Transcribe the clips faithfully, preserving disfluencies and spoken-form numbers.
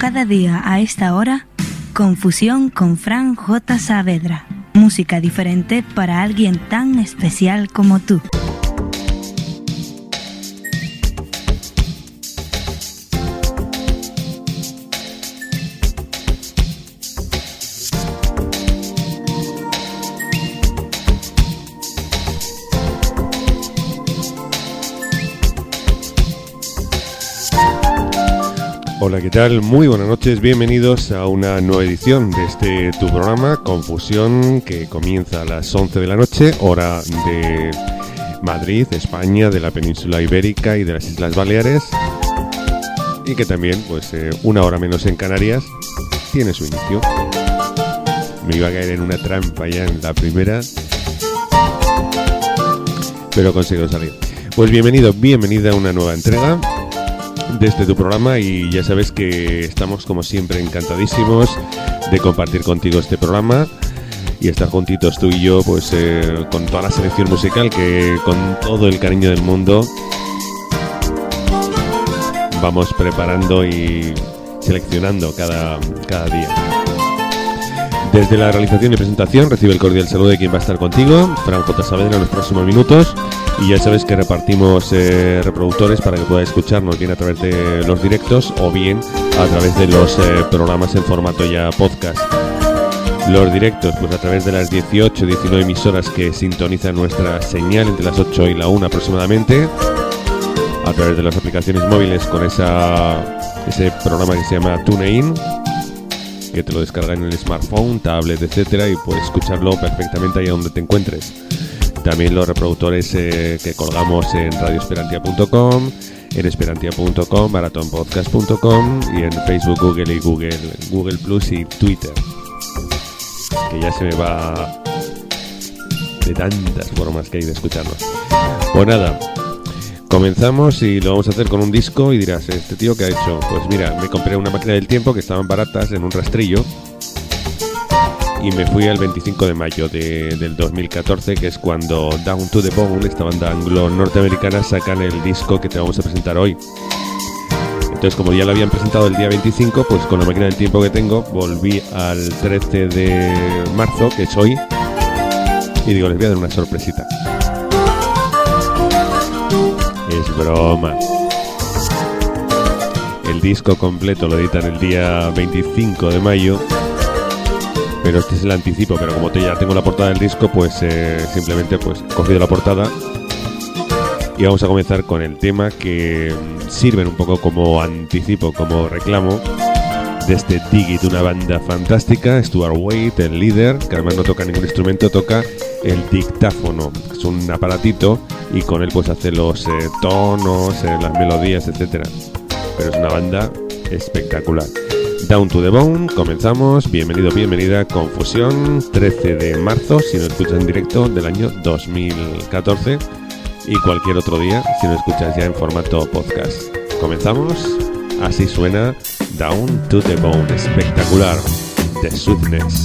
cada día a esta hora, Confusión con Fran J. Saavedra. Música diferente para alguien tan especial como tú. Hola, ¿qué tal? Muy buenas noches, bienvenidos a una nueva edición de este tu programa Confusión, que comienza a las once de la noche, hora de Madrid, España, de la península ibérica y de las Islas Baleares, y que también, pues eh, una hora menos en Canarias, tiene su inicio. Me iba a caer en una trampa ya en la primera, pero he conseguido salir. Pues bienvenido, bienvenida a una nueva entrega de este tu programa, y ya sabes que estamos como siempre encantadísimos de compartir contigo este programa y estar juntitos tú y yo, pues eh, con toda la selección musical que con todo el cariño del mundo vamos preparando y seleccionando cada, cada día. Desde la realización y presentación recibe el cordial saludo de quien va a estar contigo, Fran J. Saavedra, en los próximos minutos. Y ya sabes que repartimos eh, reproductores para que puedas escucharnos bien a través de los directos o bien a través de los eh, programas en formato ya podcast. Los directos, pues a través de las dieciocho, diecinueve emisoras que sintonizan nuestra señal entre las ocho y la una aproximadamente, a través de las aplicaciones móviles con esa ese programa que se llama TuneIn, que te lo descarga en el smartphone, tablet, etcétera, y puedes escucharlo perfectamente ahí donde te encuentres. También los reproductores eh, que colgamos en radio esperantia punto com, en esperantia punto com, marathonpodcast punto com y en Facebook, Google y Google, Google Plus y Twitter. Que ya se me va de tantas formas que hay de escucharnos. Pues nada, comenzamos y lo vamos a hacer con un disco y dirás, ¿este tío qué ha hecho? Pues mira, me compré una máquina del tiempo que estaban baratas en un rastrillo y me fui al veinticinco de mayo de, del dos mil catorce, que es cuando Down to the Bone, esta banda anglo-norteamericana, sacan el disco que te vamos a presentar hoy. Entonces, como ya lo habían presentado el día veinticinco, pues con la máquina del tiempo que tengo, volví al trece de marzo, que es hoy, y digo, les voy a dar una sorpresita. Es broma. El disco completo lo editan el día veinticinco de mayo, pero este es el anticipo, pero como te, ya tengo la portada del disco, pues eh, simplemente pues he cogido la portada y vamos a comenzar con el tema que sirven un poco como anticipo, como reclamo de este Dig It, una banda fantástica. Stuart Wade, el líder, que además no toca ningún instrumento, toca el dictáfono, que es un aparatito, y con él pues hace los eh, tonos, eh, las melodías, etcétera. Pero es una banda espectacular. Down to the Bone, comenzamos. Bienvenido, bienvenida. Confusión, trece de marzo, si no escuchas en directo, del año dos mil catorce, y cualquier otro día si no escuchas ya en formato podcast. Comenzamos. Así suena Down to the Bone, espectacular, de Soothness.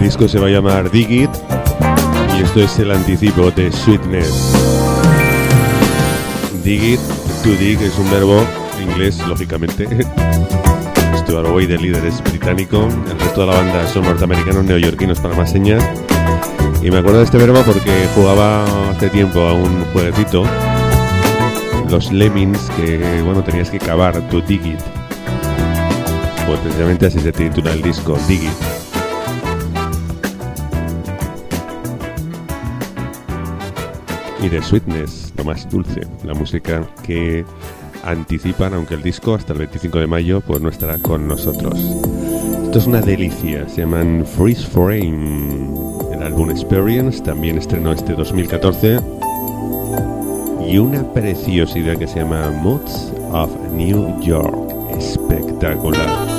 disco se va a llamar Dig It y esto es el anticipo de Sweetness. Dig It, to dig es un verbo inglés, lógicamente. Stuart Wade, el líder, es británico. El resto de la banda son norteamericanos, neoyorquinos para más señas. Y me acuerdo de este verbo porque jugaba hace tiempo a un jueguecito, los Lemmings, que bueno, tenías que cavar, to dig it. Pues precisamente así se titula el disco, Dig It. Y de Sweetness, lo más dulce, la música que anticipan, aunque el disco hasta el veinticinco de mayo pues no estará con nosotros. Esto es una delicia, se llaman Freeze Frame. El álbum Experience también estrenó este dos mil catorce. Y una preciosidad que se llama Moods of New York. Espectacular.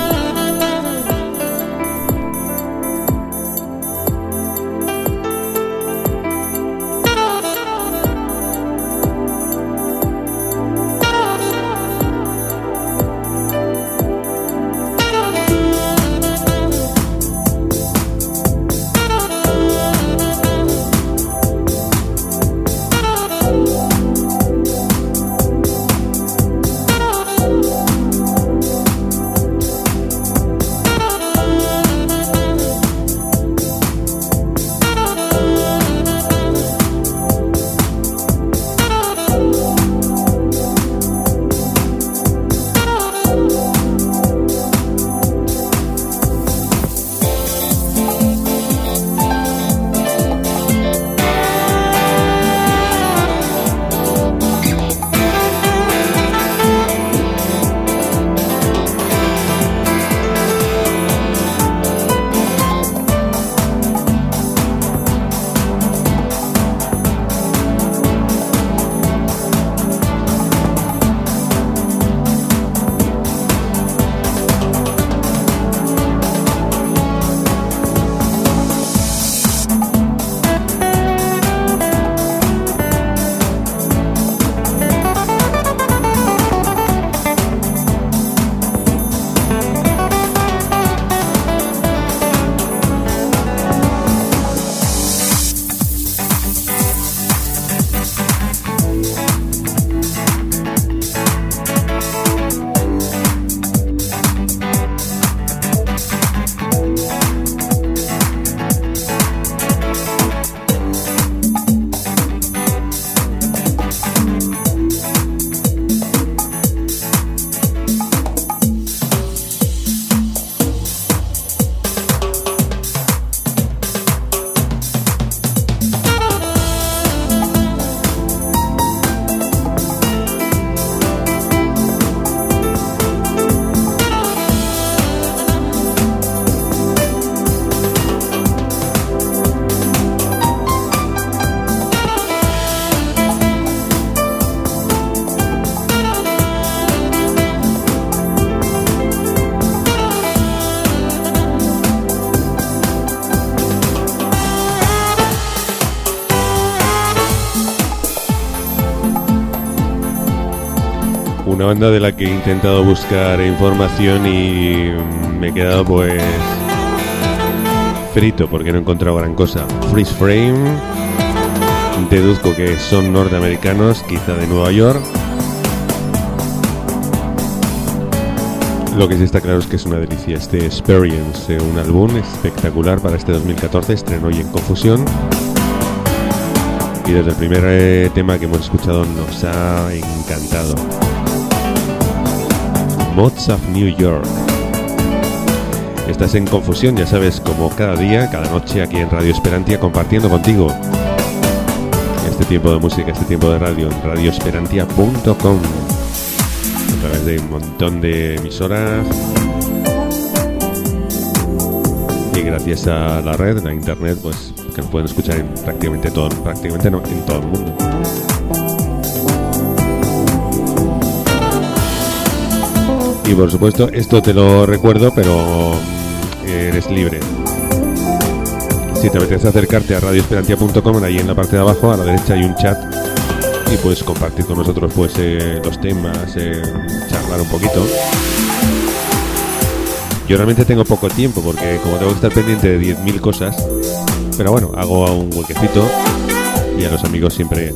Una banda de la que he intentado buscar información y me he quedado pues frito porque no he encontrado gran cosa. Freeze Frame, deduzco que son norteamericanos, quizá de Nueva York. Lo que sí está claro es que es una delicia este Experience, un álbum espectacular para este dos mil catorce, estrenó hoy en Confusión. Y desde el primer eh, tema que hemos escuchado nos ha encantado. Moods of New York. Estás en Confusión, ya sabes, como cada día, cada noche aquí en Radio Esperantia, compartiendo contigo este tiempo de música, este tiempo de radio en radio esperantia punto com, a través de un montón de emisoras y gracias a la red, la internet, pues que nos pueden escuchar en prácticamente todo, prácticamente no, en todo el mundo. Y por supuesto, esto te lo recuerdo, pero eres libre. Si te apetece acercarte a radio esperantia punto com, ahí en la parte de abajo, a la derecha hay un chat y puedes compartir con nosotros pues eh, los temas, eh, charlar un poquito. Yo realmente tengo poco tiempo porque como tengo que estar pendiente de diez mil cosas, pero bueno, hago un huequecito y a los amigos siempre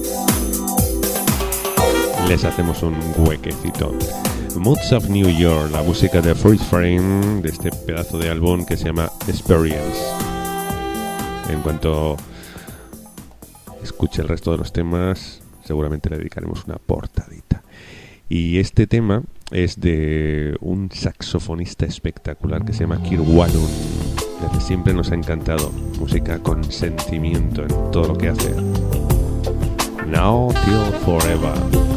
les hacemos un huequecito. Moods of New York, la música de Freeze Frame, de este pedazo de álbum que se llama Experience. En cuanto escuche el resto de los temas, seguramente le dedicaremos una portadita. Y este tema es de un saxofonista espectacular que se llama Kirk Whalum. Desde siempre nos ha encantado. Música con sentimiento en todo lo que hace. Now Till Forever.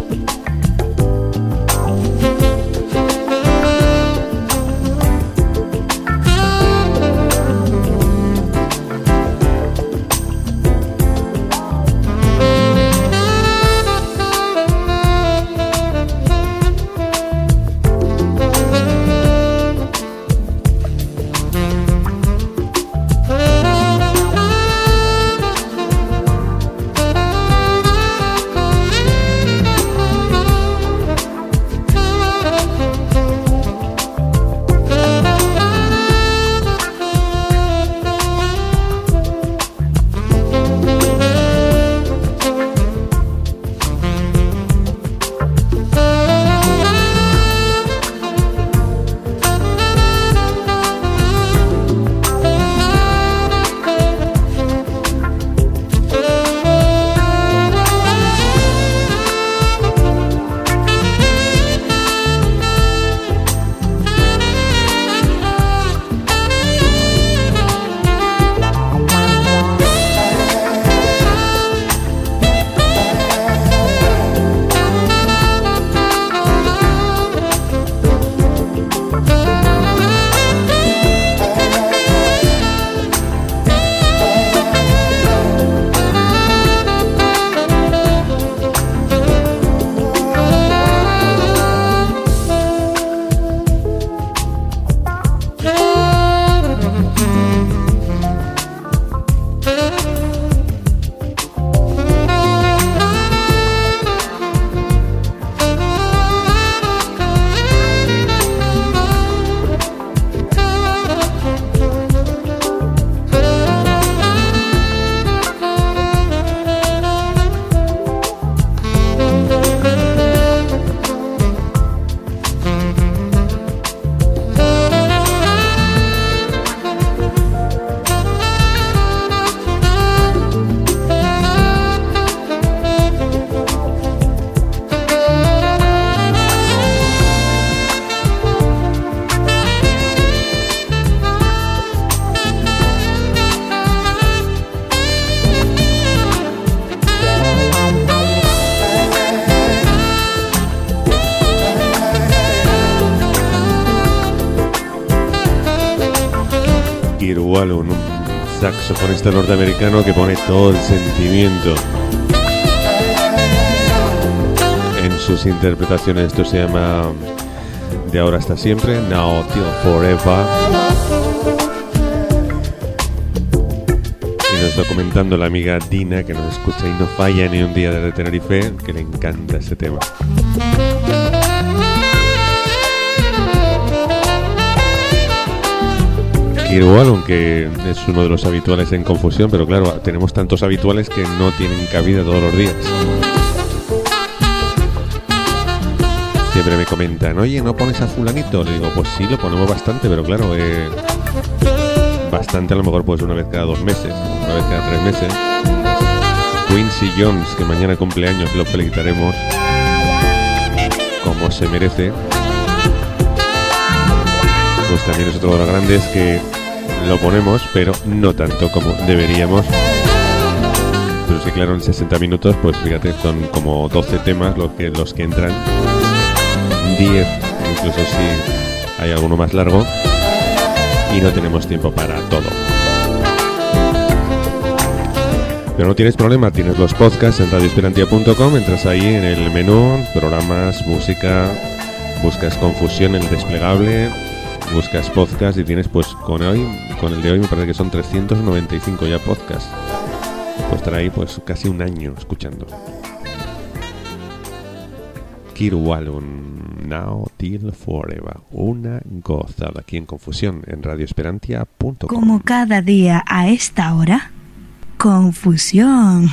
Kirk Whalum, un saxofonista norteamericano que pone todo el sentimiento en sus interpretaciones. Esto se llama De ahora hasta siempre, Now Till Forever. Y nos está comentando la amiga Dina, que nos escucha y no falla ni un día desde Tenerife, que le encanta ese tema. Kirk Whalum, que es uno de los habituales en Confusión, pero claro, tenemos tantos habituales que no tienen cabida todos los días. Siempre me comentan, oye, ¿no pones a fulanito? Le digo, pues sí, lo ponemos bastante, pero claro, eh, bastante a lo mejor pues una vez cada dos meses, una vez cada tres meses. Quincy Jones, que mañana cumpleaños, lo felicitaremos como se merece. Pues también es otro de los grandes que lo ponemos, pero no tanto como deberíamos. Pero sí, claro, en sesenta minutos, pues fíjate, son como doce temas los que, los que entran. diez, incluso si hay alguno más largo. Y no tenemos tiempo para todo. Pero no tienes problema, tienes los podcasts en radio esperantia punto com, entras ahí en el menú, programas, música, buscas Confusión, el desplegable, buscas podcast y tienes pues con hoy, con el de hoy me parece que son trescientos noventa y cinco ya podcasts. Pues estar ahí pues casi un año escuchando. Kirwalun, Now Till Forever. Una gozada aquí en Confusión, en radio esperantia punto com. Como cada día a esta hora, Confusión.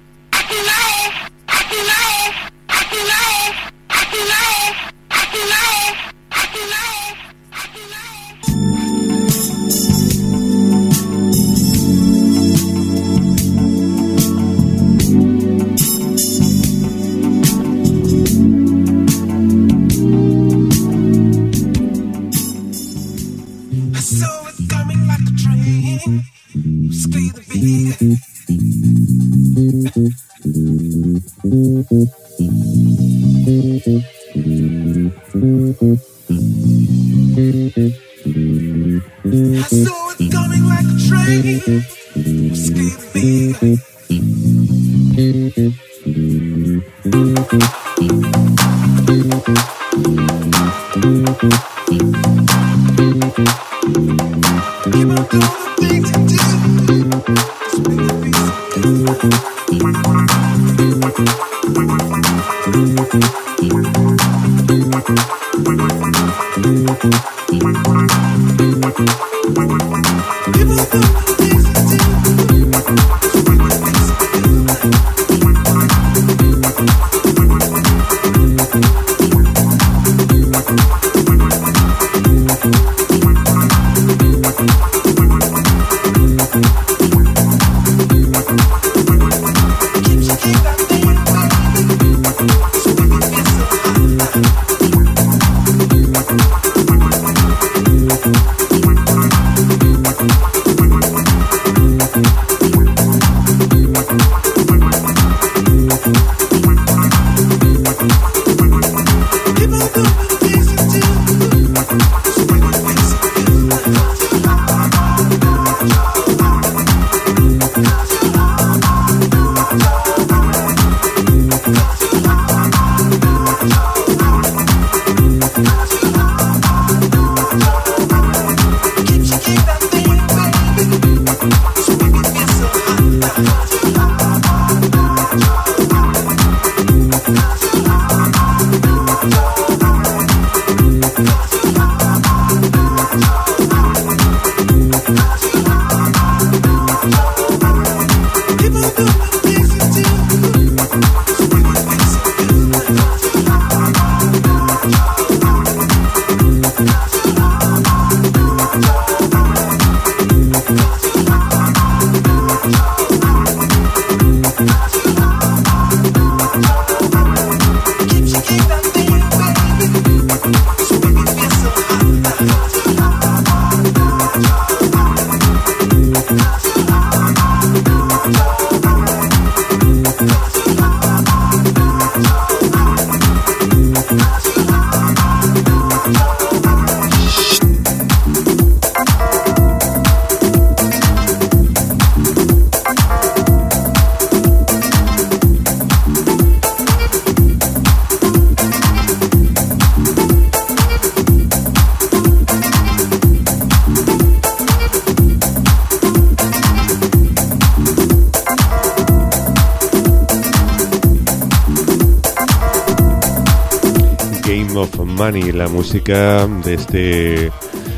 Money, la música de este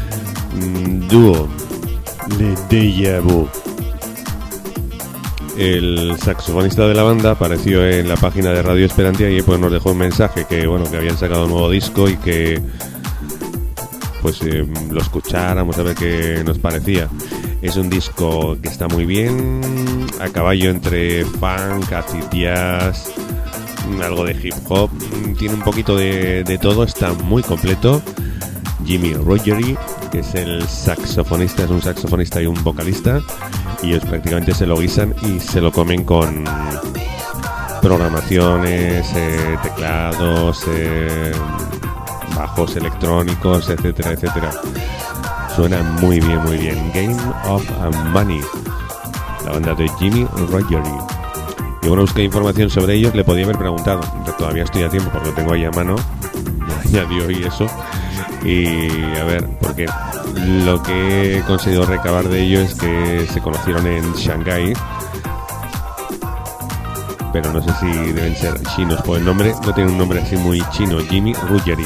mm, dúo de Deja Vu. El saxofonista de la banda apareció en la página de Radio Esperantia y pues nos dejó un mensaje que bueno, que habían sacado un nuevo disco y que pues eh, lo escucháramos a ver qué nos parecía. Es un disco que está muy bien, a caballo entre funk, acid jazz, algo de hip hop, tiene un poquito de, de todo, está muy completo. Jimmy Rogeri, que es el saxofonista, es un saxofonista y un vocalista, y ellos prácticamente se lo guisan y se lo comen con programaciones, eh, teclados, eh, bajos electrónicos, etcétera, etcétera. Suena muy bien, muy bien. Game of Money, la banda de Jimmy Rogeri. Y bueno, busqué información sobre ellos, le podía haber preguntado, todavía estoy a tiempo porque lo tengo ahí a mano, me añadió y eso. Y a ver, porque lo que he conseguido recabar de ellos es que se conocieron en Shanghái pero no sé si deben ser chinos por el nombre. No tiene un nombre así muy chino. Jimmy Ruggieri.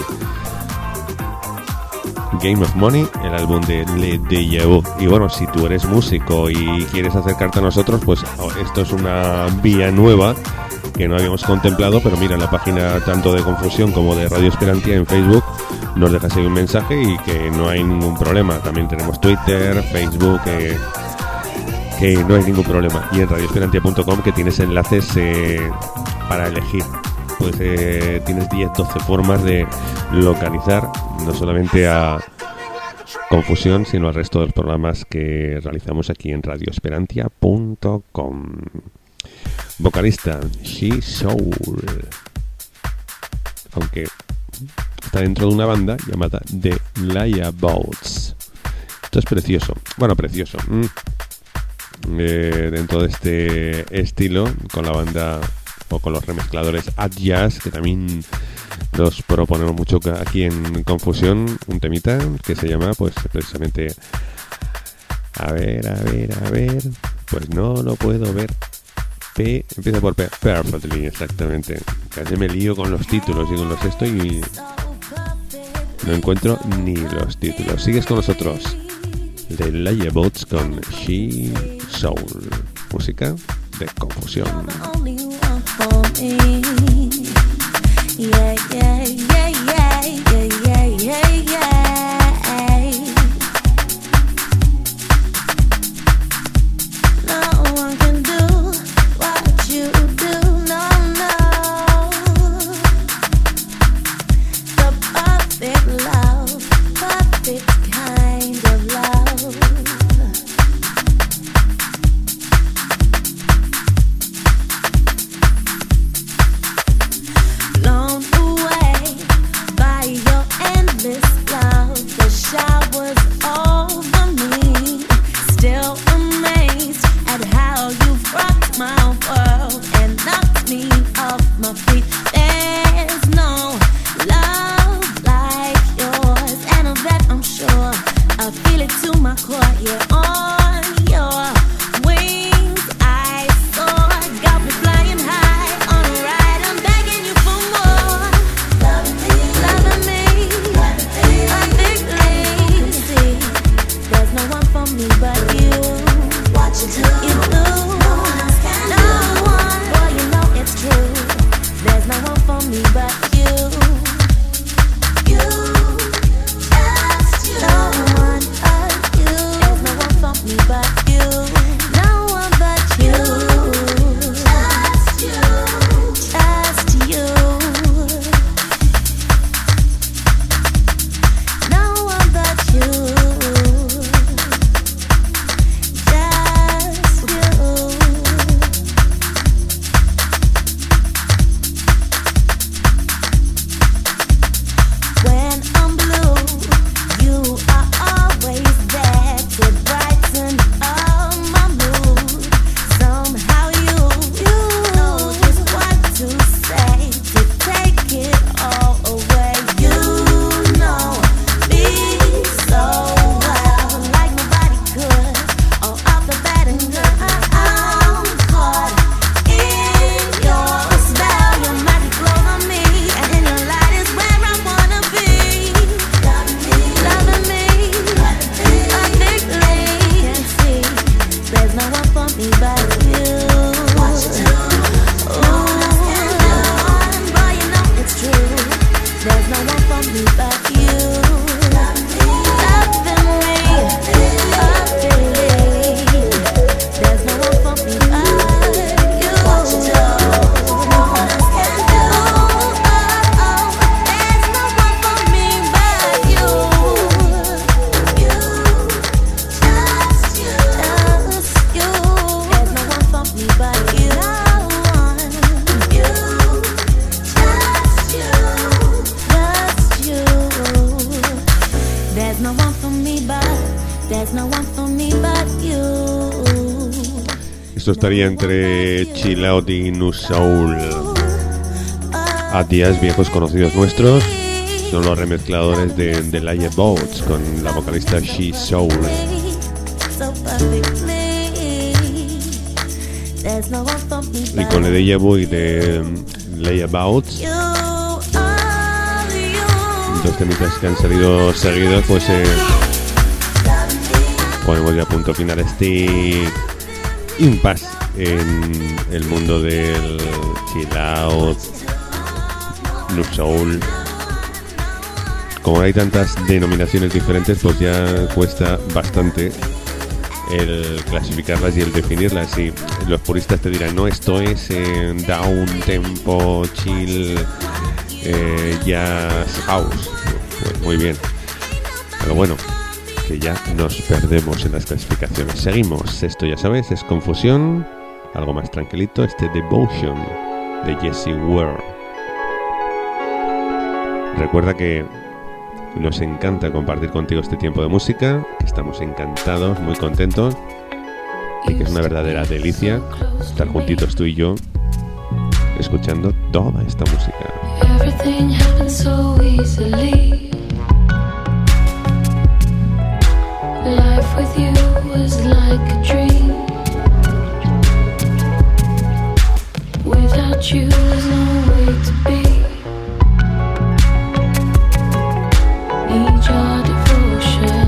Game of Money, el álbum de Le Déjà Vu. Y bueno, si tú eres músico y quieres acercarte a nosotros, pues esto es una vía nueva que no habíamos contemplado, pero mira, la página tanto de Confusión como de Radio Esperantia en Facebook nos dejas ahí un mensaje y que no hay ningún problema. También tenemos Twitter, Facebook, eh, que no hay ningún problema. Y en radio esperantia punto com, que tienes enlaces eh, para elegir. Pues eh, tienes diez doce formas de localizar no solamente a Confusión, sino al resto de los programas que realizamos aquí en radio esperantia punto com. Vocalista She Soul, aunque está dentro de una banda llamada The Layabouts. Esto es precioso, bueno, precioso. Mm. Eh, dentro de este estilo, con la banda o con los remezcladores Ad Jazz, que también los proponemos mucho aquí en Confusión, un temita que se llama, pues precisamente, a ver, a ver, a ver, pues no lo puedo ver. P, empieza por P, Perfectly, exactamente. Casi me lío con los títulos y con los esto y no encuentro ni los títulos. Sigues con nosotros, The Layabouts con She Soul, música de Confusión. Yeah, yeah, yeah, yeah, yeah, yeah, yeah. No one can do what you do, no, no. The perfect love, perfect kind of love. Blown away by your endless love, the showers over me. Still amazed at how you've rocked my world and knocked me off my feet. There's no love like yours, and of that I'm sure. I feel it to my core, yeah. On your wings I soar, got me flying high on a ride. I'm begging you for more. Loving me, loving me, perfectly. See, there's no one for me but you. What you do, you do. No one else can do. No one, boy, you know it's true. There's no one for me but you. You, just you. No one but you. There's no one for me but you. No one but you. Just you. Just you. No one but you. Just you. When I'm blue, you are always there to brighten up my mood. Somehow you, you know just what to say to take it all away. You know me so well, like nobody could. All off the bat and good, I'm caught in your spell. Your magic glows on me, and in your light is where I wanna be. Loving me, loving me, perfectly. Can't see, there's no one for me but you. What you do, no one else can do. Boy, you know it's true. There's no one for me but you. Loving me, loving me, perfectly. There's no one for me but you. What you do, no one else can do. Oh, oh, oh, there's no one for me but you. You, just you, just you. There's no one for me but you. No one, you, just you, just you. There's no one for me but, there's no one for me but you. Esto estaría entre Chill Out y Nu Soul. Ad Jazz, viejos conocidos nuestros, son los remezcladores de The Layabouts con la vocalista She Soul. So perfectly, There's no one for me Y but con el Déjà Vu y de Layabouts, you. Only you. dos temitas que han salido seguidos, pues eh, ponemos ya punto final a este impasse en el mundo del chill out, nu soul. Como hay tantas denominaciones diferentes, pues ya cuesta bastante el clasificarlas y el definirlas. Y los puristas te dirán, no, esto es eh, down, tempo, chill, eh, jazz, house. Pues muy bien. Pero bueno, que ya nos perdemos en las clasificaciones. Seguimos. Esto ya sabes, es Confusión. Algo más tranquilito, este Devotion de Jesse Ware. Recuerda que nos encanta compartir contigo este tiempo de música, que estamos encantados, muy contentos y que es una verdadera delicia estar juntitos tú y yo escuchando toda esta música. Everything happened so easily. Life with you was like a dream. Without you there's no way to be. Need your devotion.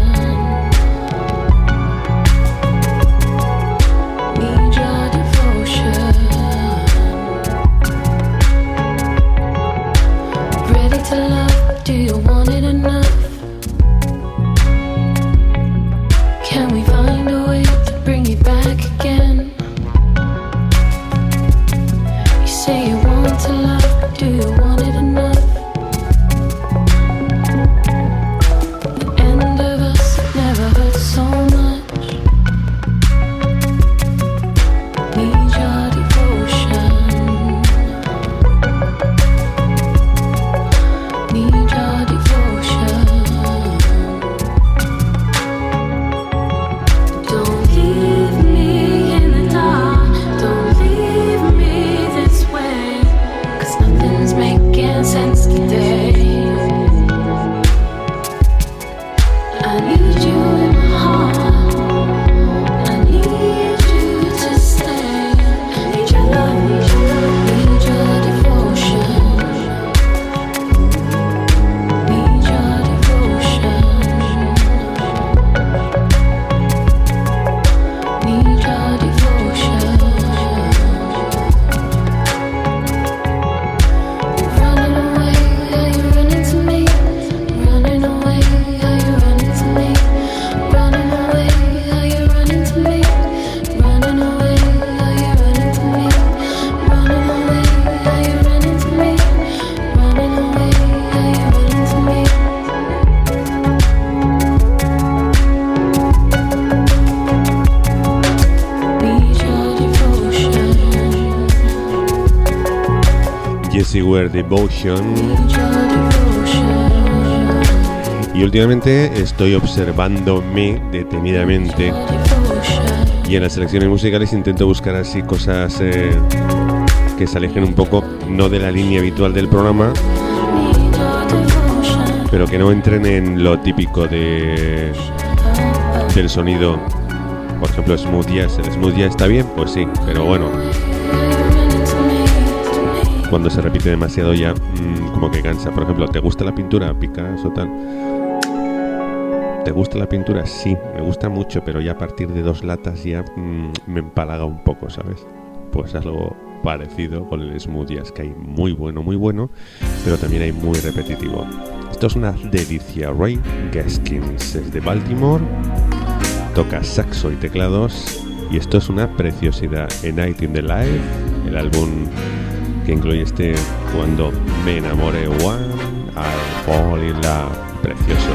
Need your devotion. Ready to love, do you want it enough? Can we find a way to bring you back again? You say you want to love, but do you want it enough? The end of us never hurt so much. Need your devotion. Need your devotion. Don't leave me in the dark. Don't leave me this way. 'Cause nothing's making sense today. I need you in my heart. I need you to stay. Need your love, need your love, need your devotion. Need your devotion. Need your devotion. Running away, are you running to me? Running away, are you running to me? Running away, are you running to me? Running away, are you running to me? Running away, are you running to me? Running away, are you running to me? Need your devotion. Jesse Ware, Devotion. Need your devotion. Y últimamente estoy observándome detenidamente Devotion. y en las selecciones musicales intento buscar así cosas eh, que se alejen un poco, no de la línea habitual del programa, Need your devotion. pero que no entren en lo típico de del sonido. Por ejemplo, smooth jazz. El smooth jazz está bien, pues sí, pero bueno, cuando se repite demasiado ya mmm, como que cansa. Por ejemplo, ¿te gusta la pintura, Picasso, tal? ¿Te gusta la pintura? Sí, me gusta mucho, pero ya a partir de dos latas ya mmm, me empalaga un poco, ¿sabes? Pues algo parecido con el smooth jazz, que hay muy bueno, muy bueno, pero también hay muy repetitivo. Esto es una delicia. Ray Gaskins es de Baltimore, toca saxo y teclados, y esto es una preciosidad. A Night in the Life, el álbum que incluye este Cuando me enamore one, I fall in love, precioso.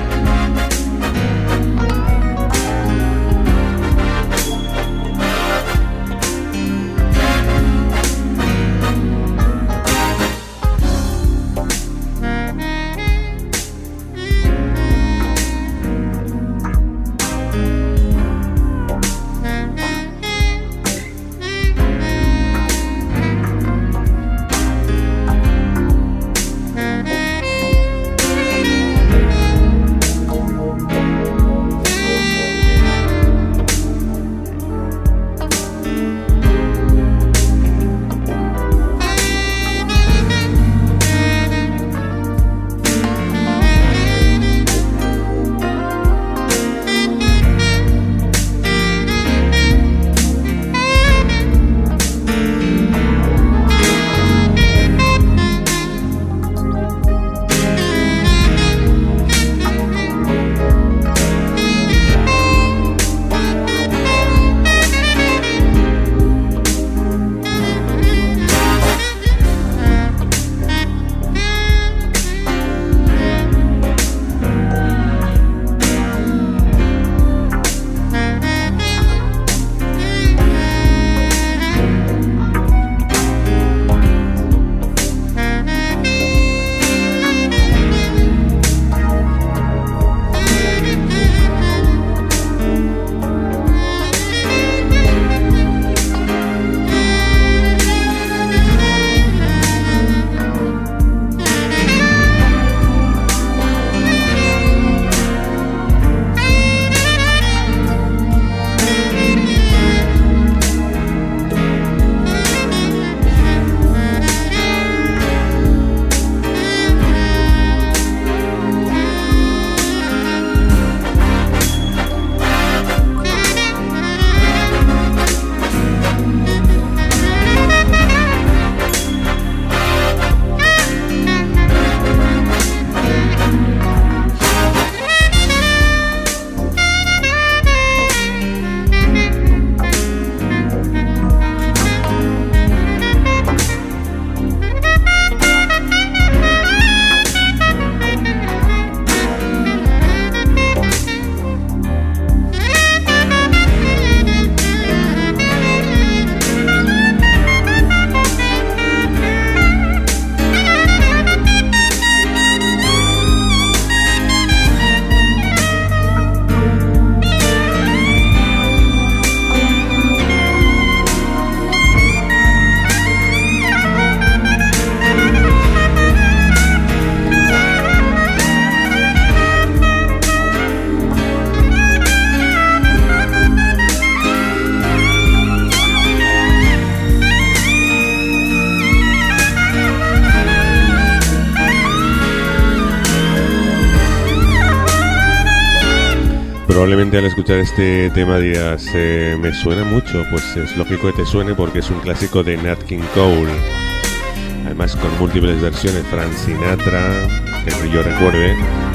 Probablemente al escuchar este tema digas, eh, me suena mucho. Pues es lógico que te suene porque es un clásico de Nat King Cole. Además con múltiples versiones, Frank Sinatra, que yo recuerde,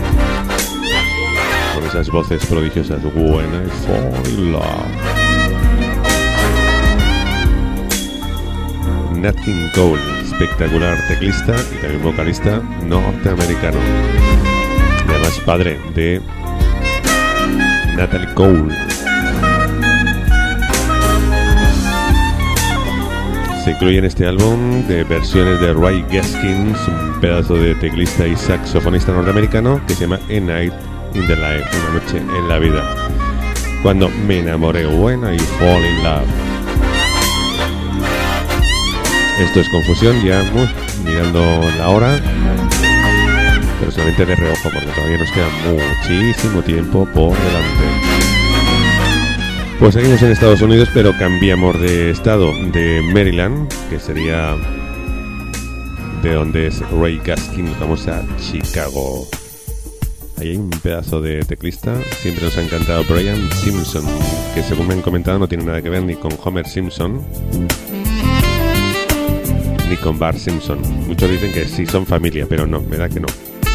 con esas voces prodigiosas, When I Fall in Love. Nat King Cole, espectacular teclista y también vocalista norteamericano. Y además padre de Natalie Cole. Se incluye en este álbum de versiones de Ray Gaskins, un pedazo de teclista y saxofonista norteamericano que se llama A Night in the Life, una noche en la vida. Cuando me enamoré, When I Fall in Love. Esto es Confusión, ya uh, mirando la hora, pero solamente de reojo porque todavía nos queda muchísimo tiempo por delante. Pues seguimos en Estados Unidos, pero cambiamos de estado, de Maryland, que sería de donde es Ray Gaskin, vamos a Chicago. Ahí hay un pedazo de teclista, siempre nos ha encantado Brian Simpson, que según me han comentado no tiene nada que ver ni con Homer Simpson ni con Bart Simpson. Muchos dicen que sí son familia, pero no, me da que no.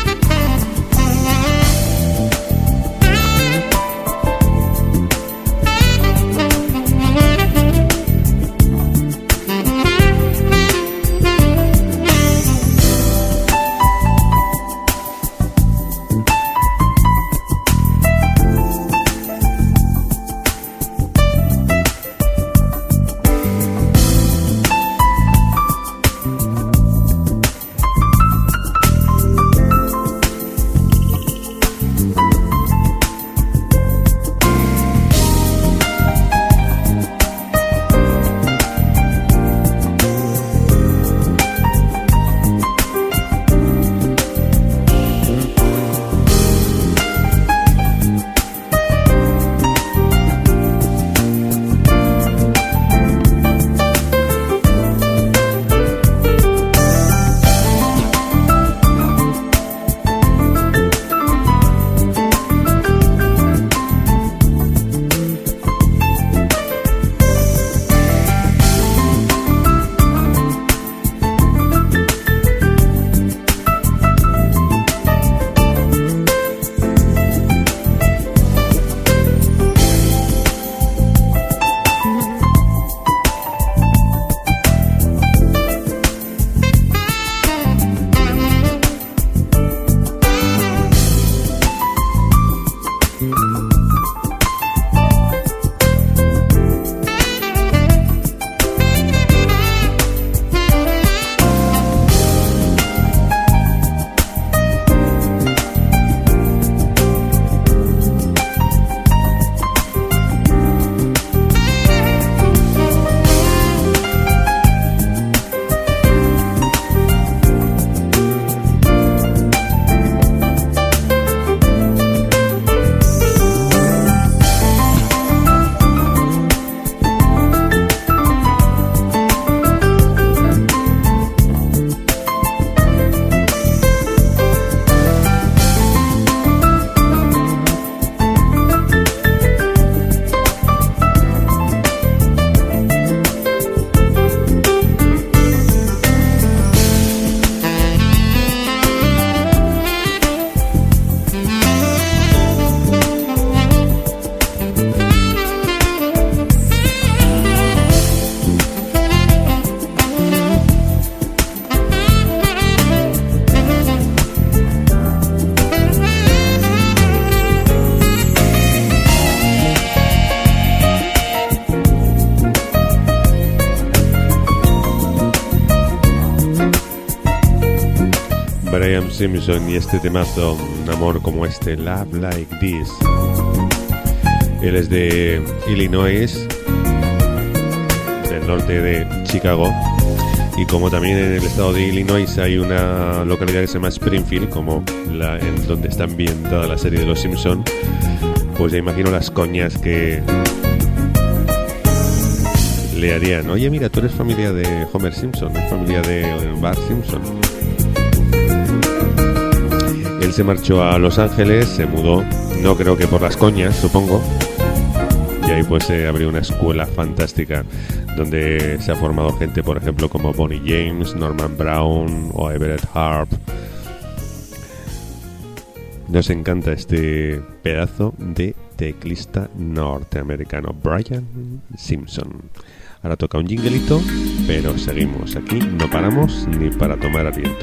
Brian Simpson y este temazo, Un amor como este, Love Like This. Él es de Illinois, del norte de Chicago, y como también en el estado de Illinois hay una localidad que se llama Springfield, como la en donde está ambientada la serie de Los Simpson, pues ya imagino las coñas que le harían. Oye, mira, tú eres familia de Homer Simpson, eres familia de Bart Simpson. Él se marchó a Los Ángeles, se mudó no creo que por las coñas, supongo. Y ahí pues se abrió una escuela fantástica donde se ha formado gente, por ejemplo, como Bonnie James, Norman Brown o Everett Harp. Nos encanta este pedazo de teclista norteamericano, Brian Simpson. Ahora toca un jinglito, pero seguimos aquí, no paramos ni para tomar aliento.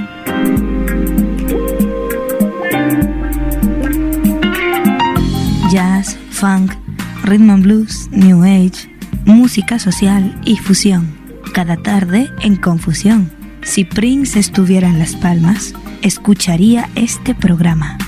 Jazz, funk, rhythm and blues, new age, música social y fusión. Cada tarde en Confusión. Si Prince estuviera en Las Palmas, escucharía este programa.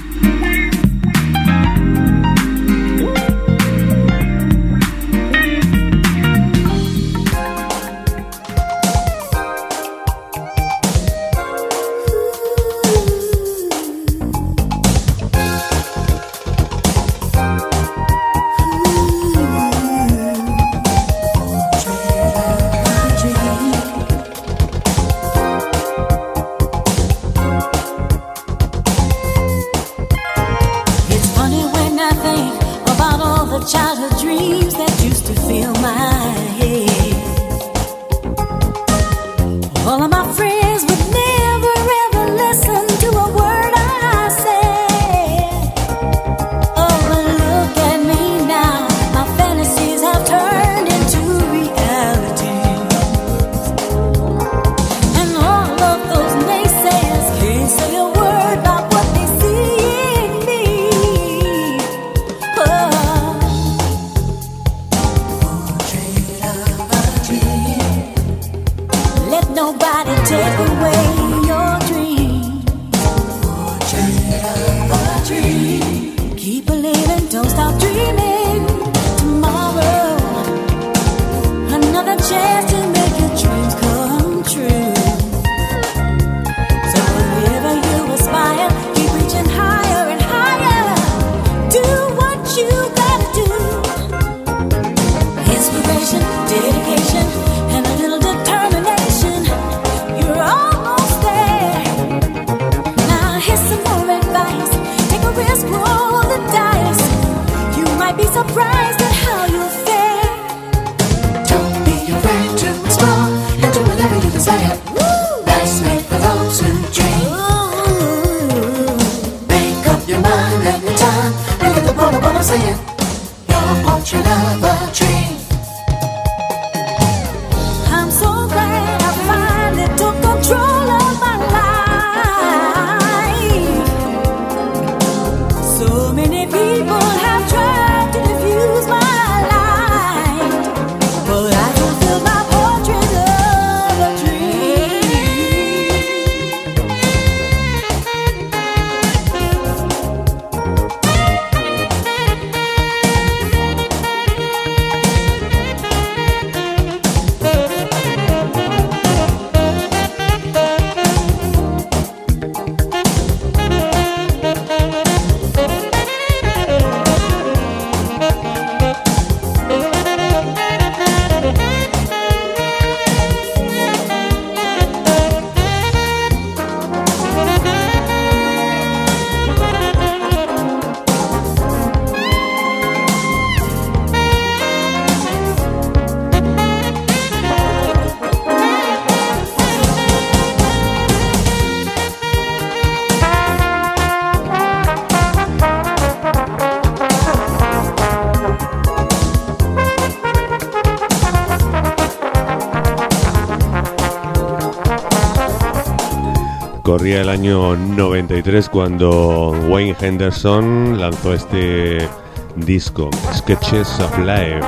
Corría el año noventa y tres cuando Wayne Henderson lanzó este disco, Sketches of Life,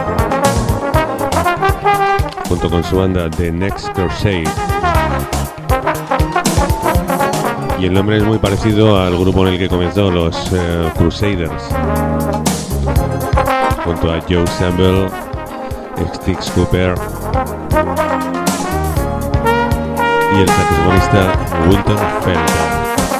junto con su banda The Next Crusade. Y el nombre es muy parecido al grupo en el que comenzó, los uh, Crusaders, junto a Joe Sample, Styx Cooper y el saxofonista Wilton Felder.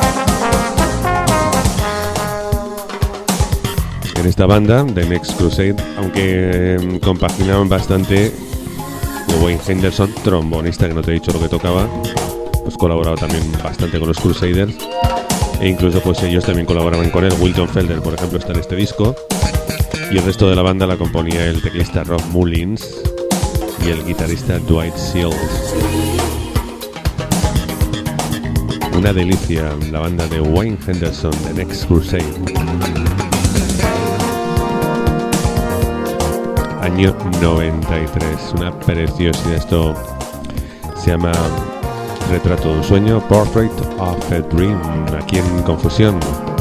En esta banda, The Next Crusade, aunque eh, compaginaban bastante, Wayne Henderson, trombonista, que no te he dicho lo que tocaba, pues colaboraba también bastante con los Crusaders. e incluso pues ellos también colaboraban con él. Wilton Felder, por ejemplo, está en este disco, y el resto de la banda la componía el teclista Rob Mullins y el guitarrista Dwight Seals. Una delicia, la banda de Wayne Henderson, The Next Crusade. Año noventa y tres, una preciosidad. Esto se llama Retrato de un sueño, Portrait of a Dream, aquí en Confusión,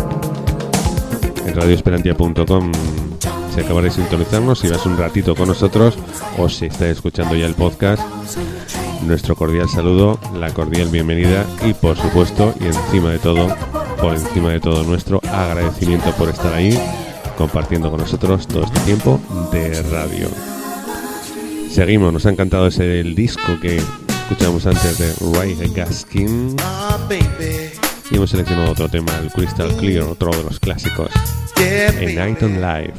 en radio esperantia punto com. Si acabas de sintonizarnos, si vas un ratito con nosotros o si estáis escuchando ya el podcast, nuestro cordial saludo, la cordial bienvenida y por supuesto, y encima de todo, por encima de todo, nuestro agradecimiento por estar ahí compartiendo con nosotros todo este tiempo de radio. Seguimos, nos ha encantado ese el disco que escuchamos antes de Ray Gaskin, y hemos seleccionado otro tema, el Crystal Clear, otro de los clásicos, A Night on Life.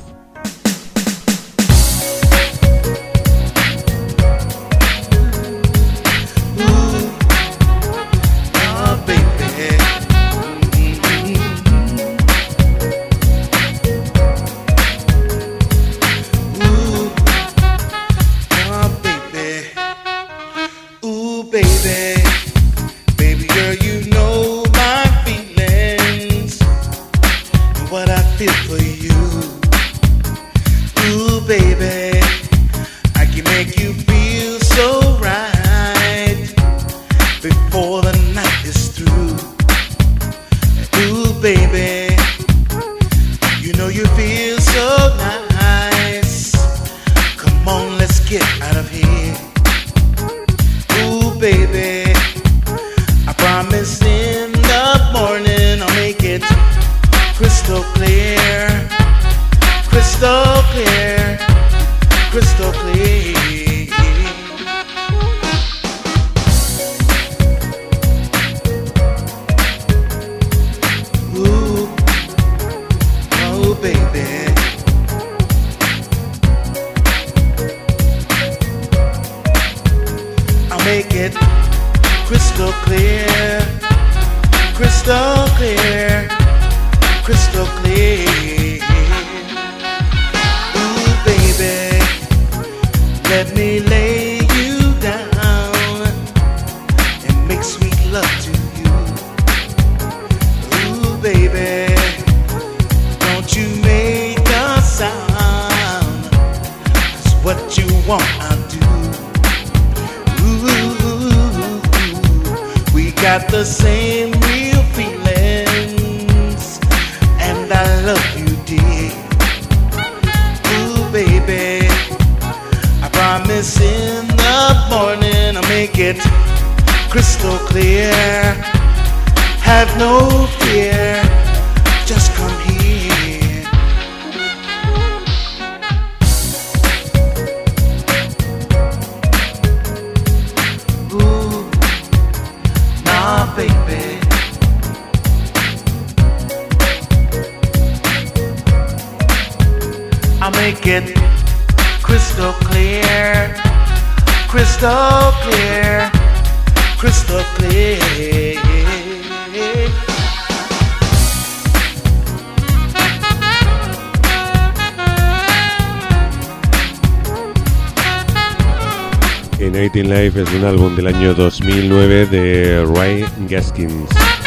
A Night in Life es un álbum del año dos mil nueve de Ray Gaskins.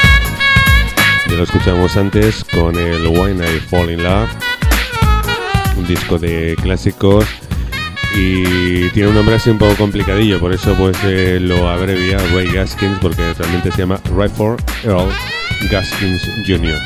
Ya lo escuchamos antes con el When I Fall in Love, un disco de clásicos, y tiene un nombre así un poco complicadillo, por eso pues eh, lo abrevia Ray Gaskins, porque realmente se llama Rayford Earl Gaskins junior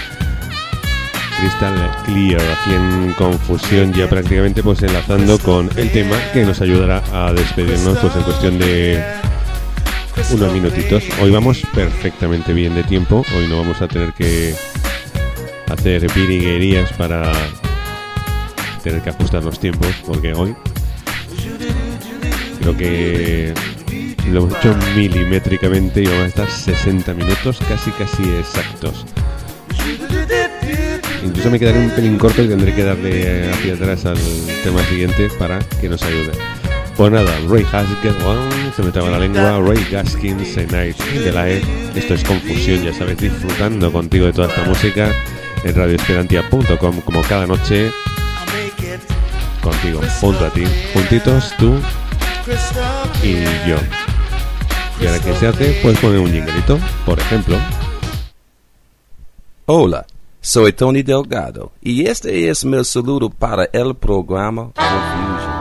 Crystal Clear, aquí en Confusión, ya prácticamente pues enlazando con el tema que nos ayudará a despedirnos pues en cuestión de unos minutitos. Hoy vamos perfectamente bien de tiempo, hoy no vamos a tener que hacer virguerías para tener que ajustar los tiempos, porque hoy creo que lo hemos hecho milimétricamente y vamos a estar sesenta minutos casi casi exactos. Incluso me quedaré un pelín corto y tendré que darle hacia atrás al tema siguiente para que nos ayude. Pues nada, Ray Haskins, oh, se me traba la lengua, Ray Gaskins, A Night in the Life. Esto es Confusión, ya sabes, disfrutando contigo de toda esta música en radio esperantia punto com, como cada noche, contigo, junto a ti, juntitos, tú y yo. Y ahora que se hace, puedes poner un jinglito, por ejemplo. Hola, soy Tony Delgado y este es mi saludo para el programa Confusion.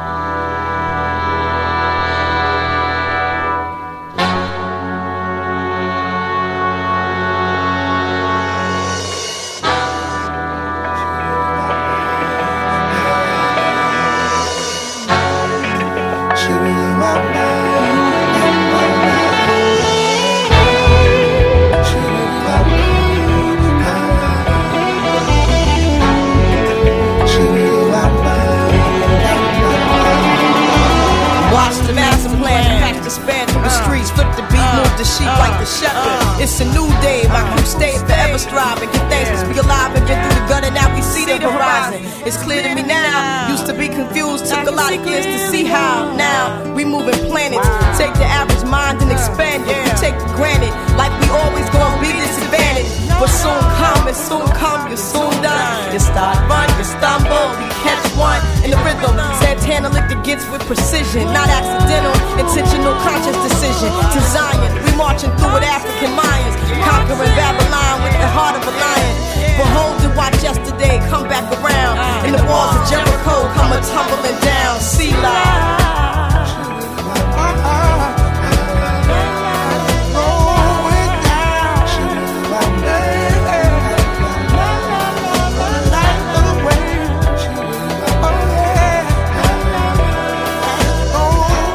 It's a new day, my crew stay forever striving. Get thanks, cause we alive and get through the gutter. Now we see the horizon. It's clear to me now. Used to be confused, took a lot of years to see how. Now we moving planets. Take the average mind and expand it. We take it granted, like we always gonna be disadvantaged. But soon come, and soon come, you're soon done. You start run, you stumble, we catch one in the rhythm. Santana lick the gets with precision, not accidental, intentional, conscious decision. To Zion, we marching through with African Mayans, conquering Babylon with the heart of a lion. Behold and watch yesterday come back around, and the walls of Jericho come a tumbling down. See live. Oh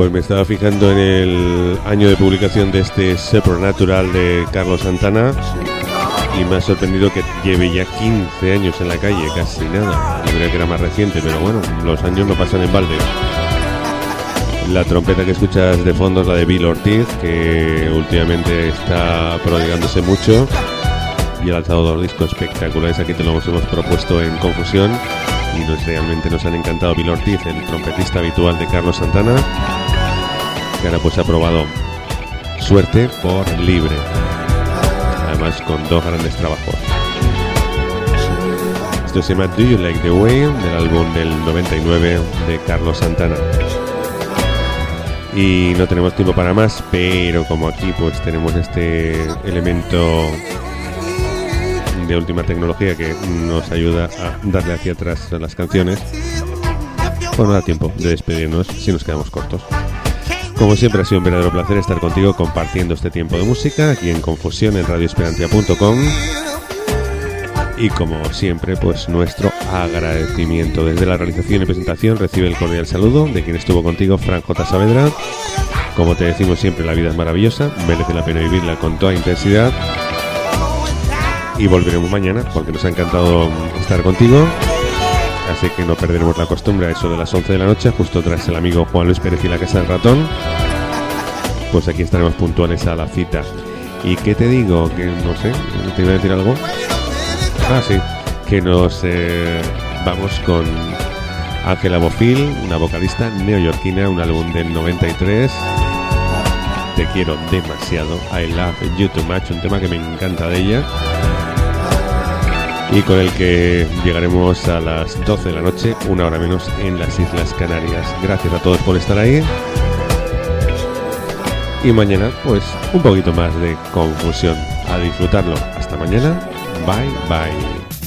Pues me estaba fijando en el año de publicación de este Supernatural de Carlos Santana y me ha sorprendido que lleve ya quince años en la calle, casi nada. Yo creía que era más reciente, pero bueno, los años no pasan en balde. La trompeta que escuchas de fondo es la de Bill Ortiz, que últimamente está prodigándose mucho, y el alzado de discos espectaculares. Aquí te lo hemos, hemos propuesto en Confusión y nos, realmente nos han encantado. Bill Ortiz, el trompetista habitual de Carlos Santana, que ahora pues ha probado suerte por libre, además con dos grandes trabajos. Esto se llama Do You Like The Way, del álbum del noventa y nueve de Carlos Santana. Y no tenemos tiempo para más, pero como aquí pues tenemos este elemento de última tecnología que nos ayuda a darle hacia atrás a las canciones, pues no da tiempo de despedirnos si nos quedamos cortos. Como siempre ha sido un verdadero placer estar contigo compartiendo este tiempo de música aquí en Confusión en radio esperantia punto com. Y como siempre, pues nuestro agradecimiento. Desde la realización y presentación recibe el cordial saludo de quien estuvo contigo, Fran J. Saavedra. Como te decimos siempre, la vida es maravillosa, merece la pena vivirla con toda intensidad. Y volveremos mañana porque nos ha encantado estar contigo. Así que no perderemos la costumbre a eso de las once de la noche, justo tras el amigo Juan Luis Pérez y la Casa del Ratón. Pues aquí estaremos puntuales a la cita. ¿Y qué te digo? Que no sé, ¿te iba a decir algo? Ah, sí, que nos eh, vamos con Ángela Bofill, una vocalista neoyorquina, un álbum del noventa y tres. Te quiero demasiado, I Love You Too Much, un tema que me encanta de ella. Y con el que llegaremos a las doce de la noche, una hora menos, en las Islas Canarias. Gracias a todos por estar ahí. Y mañana, pues, un poquito más de confusión. A disfrutarlo. Hasta mañana. Bye, bye.